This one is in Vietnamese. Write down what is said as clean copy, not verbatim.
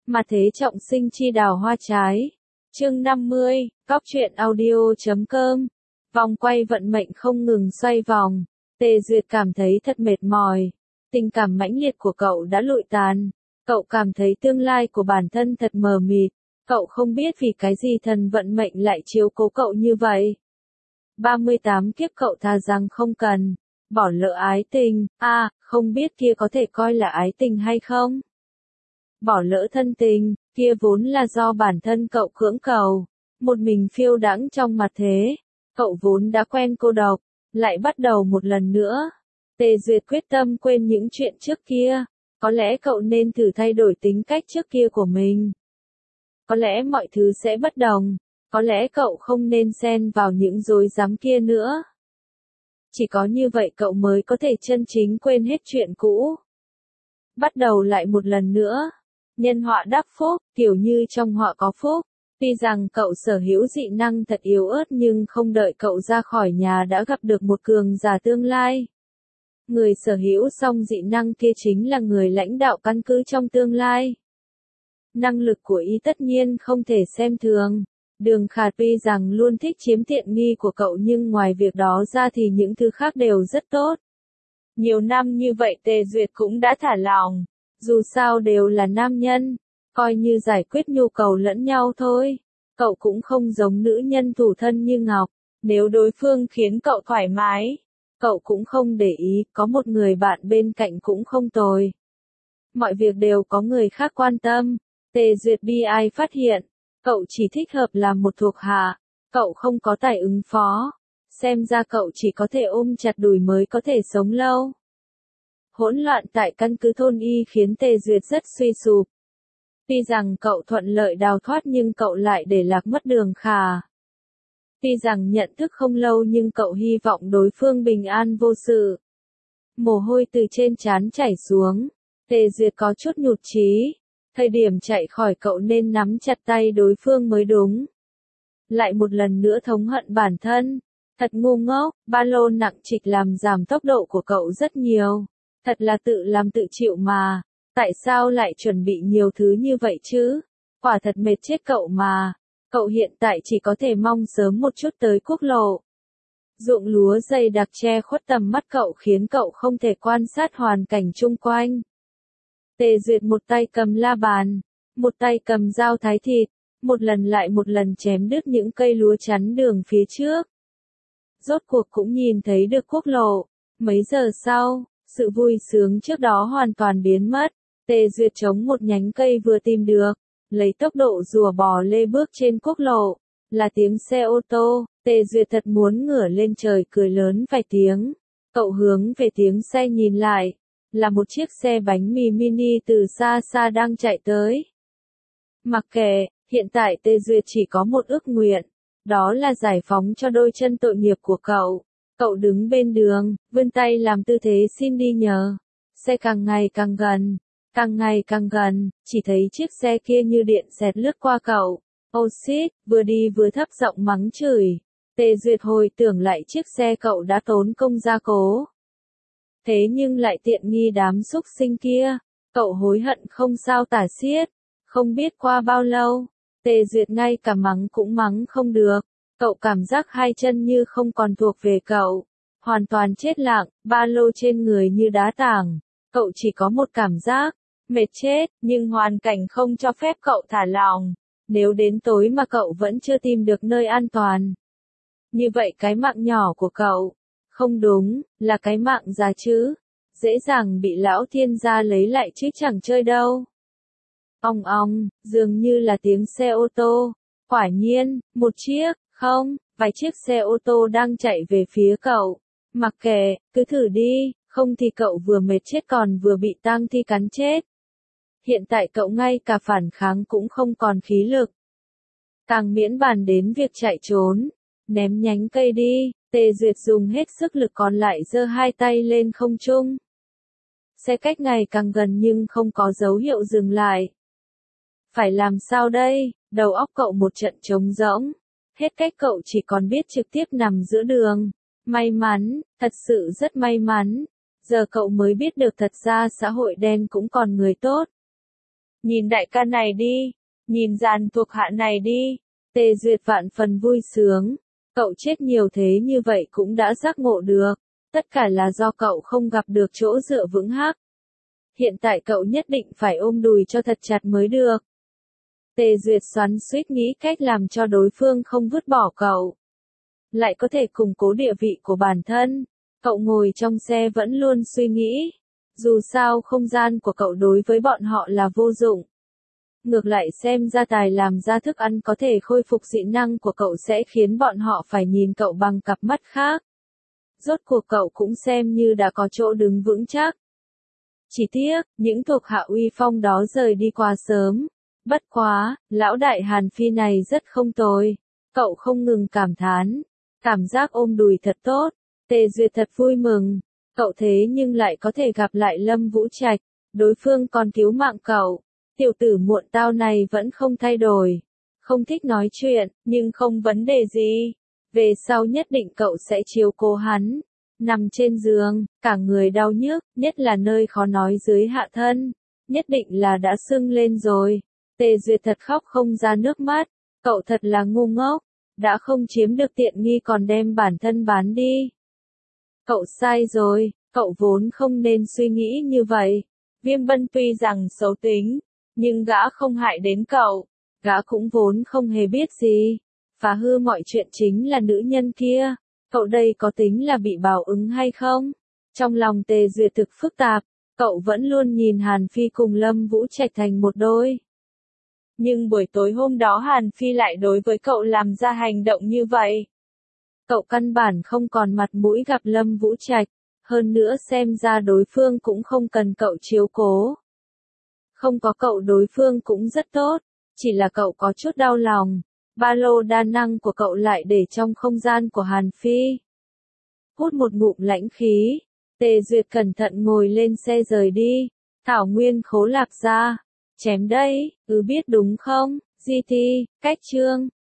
Mà thế trọng sinh chi đào hoa trái. Chương 50, Góc truyện audio.com. Vòng quay vận mệnh không ngừng xoay vòng. Tề Duyệt cảm thấy thật mệt mỏi. Tình cảm mãnh liệt của cậu đã lụi tàn. Cậu cảm thấy tương lai của bản thân thật mờ mịt. Cậu không biết vì cái gì thần vận mệnh lại chiếu cố cậu như vậy. 38 kiếp cậu thà rằng không cần. Bỏ lỡ ái tình, không biết kia có thể coi là ái tình hay không? Bỏ lỡ thân tình, kia vốn là do bản thân cậu cưỡng cầu. Một mình phiêu đãng trong mặt thế. Cậu vốn đã quen cô độc, lại bắt đầu một lần nữa. Tề Duyệt quyết tâm quên những chuyện trước kia. Có lẽ cậu nên thử thay đổi tính cách trước kia của mình. Có lẽ mọi thứ sẽ bất đồng. Có lẽ cậu không nên xen vào những rối rắm kia nữa. Chỉ có như vậy cậu mới có thể chân chính quên hết chuyện cũ. Bắt đầu lại một lần nữa. Nhân họa đắc phúc, kiểu như trong họa có phúc. Tuy rằng cậu sở hữu dị năng thật yếu ớt nhưng không đợi cậu ra khỏi nhà đã gặp được một cường giả tương lai. Người sở hữu song dị năng kia chính là người lãnh đạo căn cứ trong tương lai. Năng lực của y tất nhiên không thể xem thường. Đường Khả tuy rằng luôn thích chiếm tiện nghi của cậu nhưng ngoài việc đó ra thì những thứ khác đều rất tốt. Nhiều năm như vậy Tề Duyệt cũng đã thả lỏng. Dù sao đều là nam nhân, coi như giải quyết nhu cầu lẫn nhau thôi. Cậu cũng không giống nữ nhân thủ thân như Ngọc. Nếu đối phương khiến cậu thoải mái, cậu cũng không để ý, có một người bạn bên cạnh cũng không tồi. Mọi việc đều có người khác quan tâm. Tề Duyệt bi ai phát hiện, cậu chỉ thích hợp làm một thuộc hạ, cậu không có tài ứng phó. Xem ra cậu chỉ có thể ôm chặt đùi mới có thể sống lâu. Hỗn loạn tại căn cứ thôn y khiến Tề Duyệt rất suy sụp. Tuy rằng cậu thuận lợi đào thoát nhưng cậu lại để lạc mất Đường Khả. Tuy rằng nhận thức không lâu nhưng cậu hy vọng đối phương bình an vô sự. Mồ hôi từ trên trán chảy xuống. Tề Duyệt có chút nhụt chí. Thời điểm chạy khỏi cậu nên nắm chặt tay đối phương mới đúng. Lại một lần nữa thống hận bản thân. Thật ngu ngốc, ba lô nặng trịch làm giảm tốc độ của cậu rất nhiều. Thật là tự làm tự chịu mà. Tại sao lại chuẩn bị nhiều thứ như vậy chứ? Quả thật mệt chết cậu mà. Cậu hiện tại chỉ có thể mong sớm một chút tới quốc lộ. Ruộng lúa dày đặc che khuất tầm mắt cậu khiến cậu không thể quan sát hoàn cảnh chung quanh. Tề Duyệt một tay cầm la bàn, một tay cầm dao thái thịt, một lần lại một lần chém đứt những cây lúa chắn đường phía trước. Rốt cuộc cũng nhìn thấy được quốc lộ. Mấy giờ sau, sự vui sướng trước đó hoàn toàn biến mất. Tề Duyệt chống một nhánh cây vừa tìm được, lấy tốc độ rùa bò lê bước trên quốc lộ. Là tiếng xe ô tô. Tề Duyệt thật muốn ngửa lên trời cười lớn vài tiếng. Cậu hướng về tiếng xe nhìn lại. Là một chiếc xe bánh mì mini từ xa xa đang chạy tới. Mặc kệ, hiện tại Tề Duyệt chỉ có một ước nguyện. Đó là giải phóng cho đôi chân tội nghiệp của cậu. Cậu đứng bên đường, vươn tay làm tư thế xin đi nhờ. Xe càng ngày càng gần. Càng ngày càng gần, chỉ thấy chiếc xe kia như điện xẹt lướt qua cậu. Ô xít, vừa đi vừa thấp giọng mắng chửi. Tề Duyệt hồi tưởng lại chiếc xe cậu đã tốn công gia cố. Thế nhưng lại tiện nghi đám xúc sinh kia. Cậu hối hận không sao tả xiết. Không biết qua bao lâu, Tề Duyệt ngay cả mắng cũng mắng không được. Cậu cảm giác hai chân như không còn thuộc về cậu. Hoàn toàn chết lặng, ba lô trên người như đá tảng. Cậu chỉ có một cảm giác, mệt chết, nhưng hoàn cảnh không cho phép cậu thả lỏng. Nếu đến tối mà cậu vẫn chưa tìm được nơi an toàn. Như vậy cái mạng nhỏ của cậu, không đúng, là cái mạng già chứ. Dễ dàng bị lão thiên gia lấy lại chứ chẳng chơi đâu. Ong ong, dường như là tiếng xe ô tô. Quả nhiên, một chiếc, không, vài chiếc xe ô tô đang chạy về phía cậu. Mặc kệ, cứ thử đi, không thì cậu vừa mệt chết còn vừa bị tang thi cắn chết. Hiện tại cậu ngay cả phản kháng cũng không còn khí lực. Càng miễn bàn đến việc chạy trốn. Ném nhánh cây đi, Tề Duyệt dùng hết sức lực còn lại giơ hai tay lên không trung. Xe cách ngày càng gần nhưng không có dấu hiệu dừng lại. Phải làm sao đây? Đầu óc cậu một trận trống rỗng. Hết cách cậu chỉ còn biết trực tiếp nằm giữa đường. May mắn, thật sự rất may mắn. Giờ cậu mới biết được thật ra xã hội đen cũng còn người tốt. Nhìn đại ca này đi, nhìn dàn thuộc hạ này đi. Tề Duyệt vạn phần vui sướng. Cậu chết nhiều thế như vậy cũng đã giác ngộ được. Tất cả là do cậu không gặp được chỗ dựa vững hắc. Hiện tại cậu nhất định phải ôm đùi cho thật chặt mới được. Tề Duyệt xoắn xuýt nghĩ cách làm cho đối phương không vứt bỏ cậu. Lại có thể củng cố địa vị của bản thân. Cậu ngồi trong xe vẫn luôn suy nghĩ. Dù sao không gian của cậu đối với bọn họ là vô dụng. Ngược lại xem gia tài làm ra thức ăn có thể khôi phục dị năng của cậu sẽ khiến bọn họ phải nhìn cậu bằng cặp mắt khác. Rốt cuộc cậu cũng xem như đã có chỗ đứng vững chắc. Chỉ tiếc, những thuộc hạ uy phong đó rời đi quá sớm. Bất quá, lão đại Hàn Phi này rất không tồi. Cậu không ngừng cảm thán. Cảm giác ôm đùi thật tốt. Tề Duyệt thật vui mừng. Cậu thế nhưng lại có thể gặp lại Lâm Vũ Trạch. Đối phương còn cứu mạng cậu. Tiểu tử muộn tao này vẫn không thay đổi. Không thích nói chuyện, nhưng không vấn đề gì. Về sau nhất định cậu sẽ chiếu cố hắn. Nằm trên giường, cả người đau nhức, nhất là nơi khó nói dưới hạ thân. Nhất định là đã sưng lên rồi. Tề Duyệt thật khóc không ra nước mắt. Cậu thật là ngu ngốc. Đã không chiếm được tiện nghi còn đem bản thân bán đi. Cậu sai rồi, cậu vốn không nên suy nghĩ như vậy. Viêm Bân tuy rằng xấu tính, nhưng gã không hại đến cậu. Gã cũng vốn không hề biết gì. Phá hư mọi chuyện chính là nữ nhân kia. Cậu đây có tính là bị báo ứng hay không? Trong lòng Tề Duyệt thực phức tạp. Cậu vẫn luôn nhìn Hàn Phi cùng Lâm Vũ Trạch thành một đôi. Nhưng buổi tối hôm đó Hàn Phi lại đối với cậu làm ra hành động như vậy. Cậu căn bản không còn mặt mũi gặp Lâm Vũ Trạch. Hơn nữa xem ra đối phương cũng không cần cậu chiếu cố. Không có cậu đối phương cũng rất tốt. Chỉ là cậu có chút đau lòng. Ba lô đa năng của cậu lại để trong không gian của Hàn Phi. Hút một ngụm lãnh khí. Tề Duyệt cẩn thận ngồi lên xe rời đi. Thảo Nguyên Khố Lạc ra. Chém đây, biết đúng không? GT, cách chương.